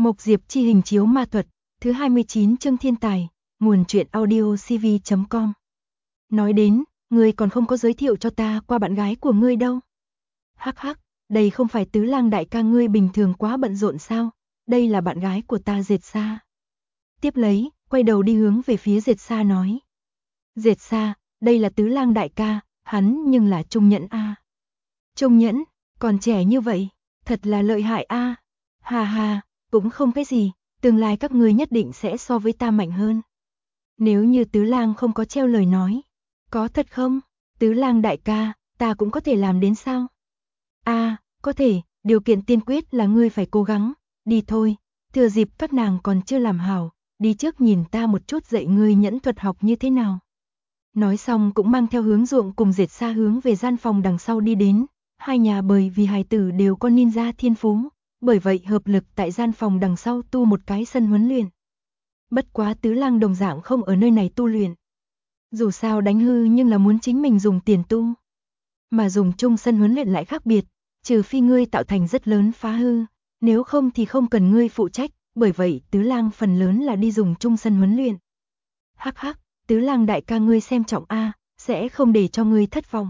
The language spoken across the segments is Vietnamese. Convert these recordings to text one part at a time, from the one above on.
Mộc Diệp chi hình chiếu ma thuật, thứ 29 chương thiên tài, nguồn truyện audio cv.com. Nói đến, ngươi còn không có giới thiệu cho ta qua bạn gái của ngươi đâu. Hắc hắc, đây không phải Tứ Lang đại ca ngươi bình thường quá bận rộn sao, đây là bạn gái của ta Dệt Sa. Tiếp lấy, quay đầu đi hướng về phía Dệt Sa nói. Dệt Sa, đây là Tứ Lang đại ca, hắn nhưng là Trung Nhẫn a. Trung Nhẫn, còn trẻ như vậy, thật là lợi hại a. Hà hà, cũng không cái gì, tương lai các ngươi nhất định sẽ so với ta mạnh hơn. Nếu như Tứ Lang không có treo lời nói, có thật không? Tứ Lang đại ca, ta cũng có thể làm đến sao? Có thể, điều kiện tiên quyết là ngươi phải cố gắng, đi thôi, thừa dịp các nàng còn chưa làm hảo, đi trước nhìn ta một chút dạy ngươi nhẫn thuật học như thế nào. Nói xong cũng mang theo Hướng Ruộng cùng Dệt Sa hướng về gian phòng đằng sau đi đến, hai nhà bởi vì hài tử đều có ninja thiên phú, bởi vậy hợp lực tại gian phòng đằng sau tu một cái sân huấn luyện. Bất quá Tứ Lang đồng dạng không ở nơi này tu luyện. Dù sao đánh hư nhưng là muốn chính mình dùng tiền tu. Mà dùng chung sân huấn luyện lại khác biệt, trừ phi ngươi tạo thành rất lớn phá hư, nếu không thì không cần ngươi phụ trách, bởi vậy Tứ Lang phần lớn là đi dùng chung sân huấn luyện. Hắc hắc, Tứ Lang đại ca ngươi xem trọng a, sẽ không để cho ngươi thất vọng.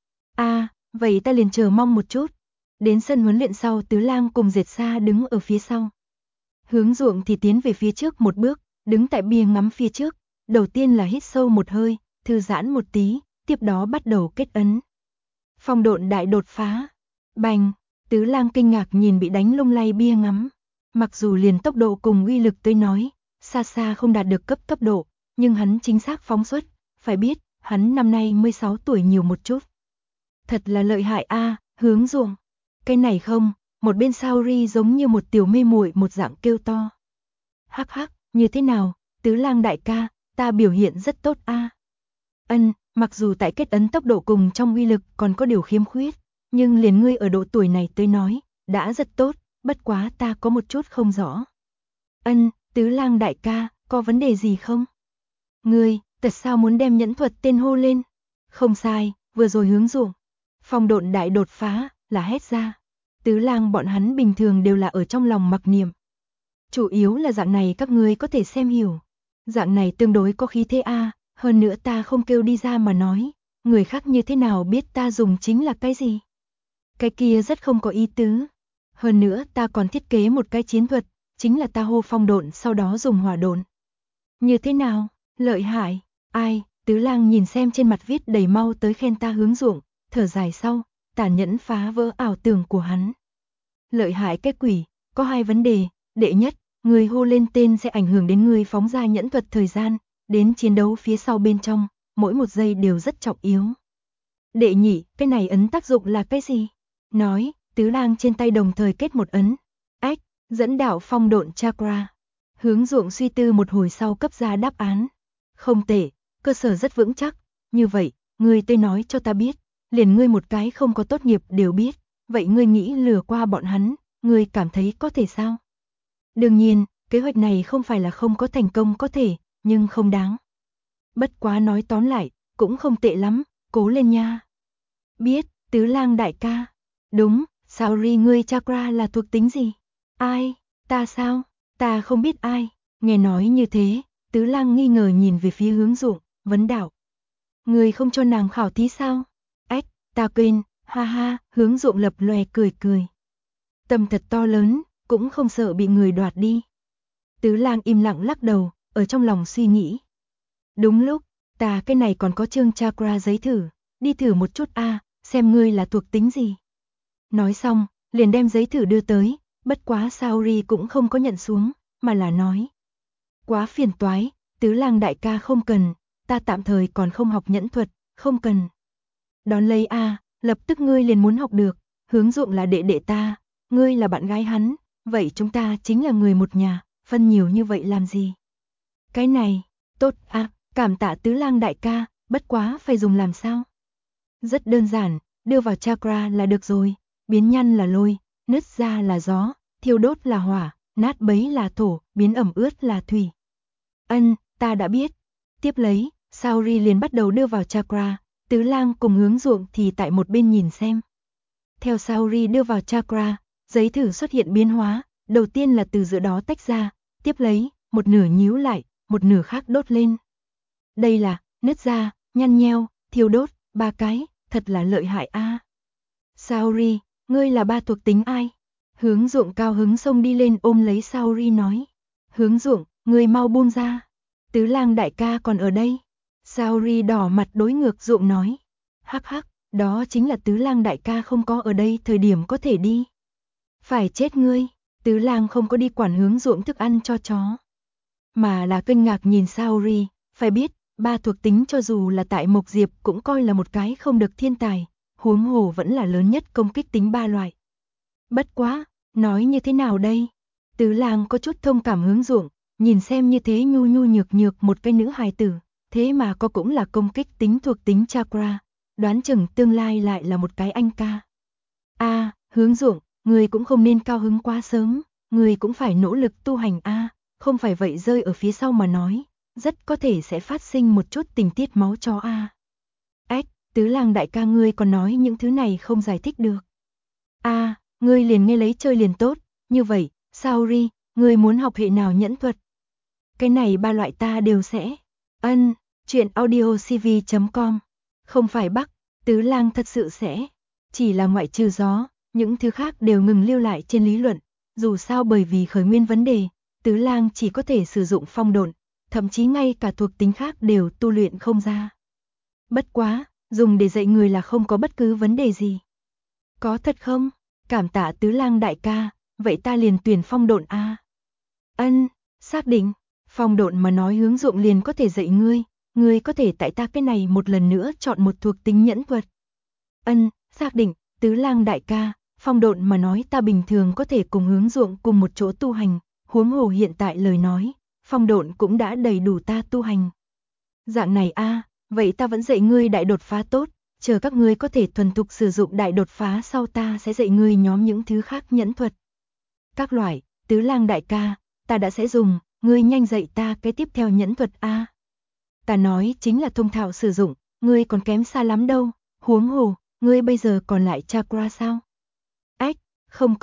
Vậy ta liền chờ mong một chút. Đến sân huấn luyện sau Tứ Lang cùng Dệt Sa đứng ở phía sau. Hướng Ruộng thì tiến về phía trước một bước, đứng tại bia ngắm phía trước, đầu tiên là hít sâu một hơi, thư giãn một tí, tiếp đó bắt đầu kết ấn. Phong độn đại đột phá. Bành, Tứ Lang kinh ngạc nhìn bị đánh lung lay bia ngắm. Mặc dù liền tốc độ cùng uy lực tới nói, xa xa không đạt được cấp độ, nhưng hắn chính xác phóng xuất, phải biết, hắn năm nay 16 tuổi nhiều một chút. Thật là lợi hại a, Hướng Ruộng. Cái này không, một bên Saori giống như một tiểu mê muội một dạng kêu to. Hắc hắc, như thế nào, Tứ Lang đại ca, ta biểu hiện rất tốt a. Mặc dù tại kết ấn tốc độ cùng trong uy lực còn có điều khiếm khuyết, nhưng liền ngươi ở độ tuổi này tới nói, đã rất tốt, bất quá ta có một chút không rõ. Tứ Lang đại ca, có vấn đề gì không? Ngươi, thật sao muốn đem nhẫn thuật tên hô lên? Không sai, vừa rồi Hướng Ruộng. Phong độn đại đột phá, là hét ra. Tứ Lang bọn hắn bình thường đều là ở trong lòng mặc niệm. Chủ yếu là dạng này các ngươi có thể xem hiểu. Dạng này tương đối có khí thế a, hơn nữa ta không kêu đi ra mà nói, người khác như thế nào biết ta dùng chính là cái gì? Cái kia rất không có ý tứ. Hơn nữa ta còn thiết kế một cái chiến thuật, chính là ta hô phong độn sau đó dùng hỏa độn. Như thế nào? Lợi hại. Tứ Lang nhìn xem trên mặt viết đầy mau tới khen ta Hướng Ruộng, thở dài sau, tàn nhẫn phá vỡ ảo tưởng của hắn. Lợi hại cái quỷ, có hai vấn đề, đệ nhất, người hô lên tên sẽ ảnh hưởng đến người phóng ra nhẫn thuật thời gian, đến chiến đấu phía sau bên trong, mỗi một giây đều rất trọng yếu. Đệ nhị, cái này ấn tác dụng là cái gì? Nói, Tứ Lang trên tay đồng thời kết một ấn. Dẫn đạo phong độn chakra. Hướng Ruộng suy tư một hồi sau cấp ra đáp án. Không tệ, cơ sở rất vững chắc, như vậy, ngươi tới nói cho ta biết, liền ngươi một cái không có tốt nghiệp đều biết, vậy ngươi nghĩ lừa qua bọn hắn, ngươi cảm thấy có thể sao? Đương nhiên, kế hoạch này không phải là không có thành công có thể, nhưng không đáng. Bất quá nói tóm lại, cũng không tệ lắm, cố lên nha. Biết, Tứ Lang đại ca. Đúng, Saori ngươi chakra là thuộc tính gì? Ai, ta sao? Ta không biết ai. Nghe nói như thế, Tứ Lang nghi ngờ nhìn về phía Hướng Ruộng, vấn đạo. Ngươi không cho nàng khảo thí sao? Ta quên, ha ha, Hướng Ruộng lập lòe cười. Tâm thật to lớn, cũng không sợ bị người đoạt đi. Tứ Lang im lặng lắc đầu, ở trong lòng suy nghĩ. Đúng lúc, ta cái này còn có chương chakra giấy thử, đi thử một chút xem ngươi là thuộc tính gì. Nói xong, liền đem giấy thử đưa tới, bất quá Saori cũng không có nhận xuống, mà là nói. Quá phiền toái, Tứ Lang đại ca không cần, ta tạm thời còn không học nhẫn thuật, không cần. Đón lấy lập tức ngươi liền muốn học được, Hướng Ruộng là đệ đệ ta, ngươi là bạn gái hắn, vậy chúng ta chính là người một nhà, phân nhiều như vậy làm gì? Cái này, tốt cảm tạ Tứ Lang đại ca, bất quá phải dùng làm sao? Rất đơn giản, đưa vào chakra là được rồi, biến nhăn là lôi, nứt ra là gió, thiêu đốt là hỏa, nát bấy là thổ, biến ẩm ướt là thủy. Ta đã biết. Tiếp lấy, Saori liền bắt đầu đưa vào chakra, Tứ Lang cùng Hướng Ruộng thì tại một bên nhìn xem. Theo Saori đưa vào chakra, giấy thử xuất hiện biến hóa, Đầu tiên là từ giữa đó tách ra, tiếp lấy, một nửa nhíu lại, một nửa khác đốt lên. Đây là, nứt ra, nhăn nheo, thiêu đốt, 3 cái, thật là lợi hại a. Saori, ngươi là ba thuộc tính ai? Hướng Dụng cao hứng xông đi lên ôm lấy Saori nói. Hướng Dụng, ngươi mau buông ra. Tứ Lang đại ca còn ở đây. Saori đỏ mặt đối ngược Dụng nói. Hắc hắc, đó chính là Tứ Lang đại ca không có ở đây thời điểm có thể đi. Phải chết ngươi, Tứ Lang không có đi quản Hướng Dụng thức ăn cho chó. Mà là kinh ngạc nhìn Saori, phải biết, ba thuộc tính cho dù là tại Mộc Diệp cũng coi là một cái không được thiên tài, huống hồ vẫn là lớn nhất công kích tính ba loại. Bất quá, nói như thế nào đây? Tứ Lang có chút thông cảm Hướng Dụng, nhìn xem như thế nhu nhu nhược nhược một cái nữ hài tử, thế mà có cũng là công kích tính thuộc tính chakra, đoán chừng tương lai lại là một cái anh ca. A, Hướng Dụng, người cũng không nên cao hứng quá sớm, người cũng phải nỗ lực tu hành a, không phải vậy rơi ở phía sau mà nói, rất có thể sẽ phát sinh một chút tình tiết máu chó a. Ách, Tứ Lang đại ca ngươi còn nói những thứ này không giải thích được. A, ngươi liền nghe lấy chơi liền tốt, như vậy, Saori, ngươi muốn học hệ nào nhẫn thuật? Cái này ba loại ta đều sẽ. Ân, truyện audiocv.com. Không phải Bắc, Tứ Lang thật sự sẽ. Chỉ là ngoại trừ gió, những thứ khác đều ngừng lưu lại trên lý luận. Dù sao bởi vì khởi nguyên vấn đề, Tứ Lang chỉ có thể sử dụng phong độn, thậm chí ngay cả thuộc tính khác đều tu luyện không ra. Bất quá, dùng để dạy người là không có bất cứ vấn đề gì. Có thật không? Cảm tạ Tứ Lang đại ca, vậy ta liền tuyển phong độn a. Ân, xác định, phong độn mà nói Hướng Dụng liền có thể dạy ngươi có thể tại ta cái này một lần nữa chọn một thuộc tính nhẫn thuật. Ân, xác định, Tứ Lang đại ca, phong độn mà nói ta bình thường có thể cùng Hướng Dụng cùng một chỗ tu hành, huống hồ hiện tại lời nói, phong độn cũng đã đầy đủ ta tu hành. Dạng này a, vậy ta vẫn dạy ngươi đại đột phá tốt, chờ các ngươi có thể thuần thục sử dụng đại đột phá sau ta sẽ dạy ngươi nhóm những thứ khác nhẫn thuật. Các loại, Tứ Lang đại ca, ta đã sẽ dùng, ngươi nhanh dạy ta cái tiếp theo nhẫn thuật a. Ta nói chính là thông thạo sử dụng, ngươi còn kém xa lắm đâu, huống hồ, ngươi bây giờ còn lại chakra sao? Ách, không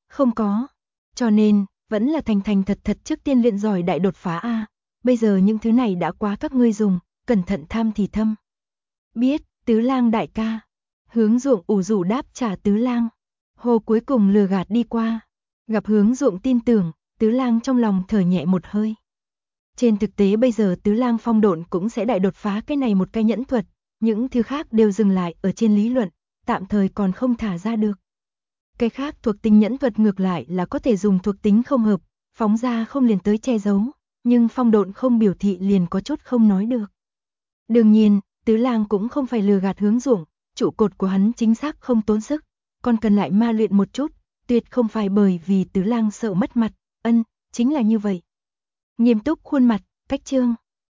có. Cho nên, vẫn là thành thành thật thật trước tiên luyện giỏi đại đột phá a. Bây giờ những thứ này đã quá các ngươi dùng, cẩn thận tham thì thâm. Biết, Tứ Lang đại ca. Hướng Dụng ủ rũ đáp trả Tứ Lang. Hồ cuối cùng lừa gạt đi qua. Gặp Hướng Dụng tin tưởng, Tứ Lang trong lòng thở nhẹ một hơi. Trên thực tế bây giờ Tứ Lang phong độn cũng sẽ đại đột phá cái này một cái nhẫn thuật, những thứ khác đều dừng lại ở trên lý luận, tạm thời còn không thả ra được. Cái khác thuộc tính nhẫn thuật ngược lại là có thể dùng thuộc tính không hợp, phóng ra không liền tới che giấu, nhưng phong độn không biểu thị liền có chút không nói được. Đương nhiên, Tứ Lang cũng không phải lừa gạt Hướng Dụng, trụ cột của hắn chính xác không tốn sức, còn cần lại ma luyện một chút, tuyệt không phải bởi vì Tứ Lang sợ mất mặt, chính là như vậy. Nghiêm túc khuôn mặt, cách chương.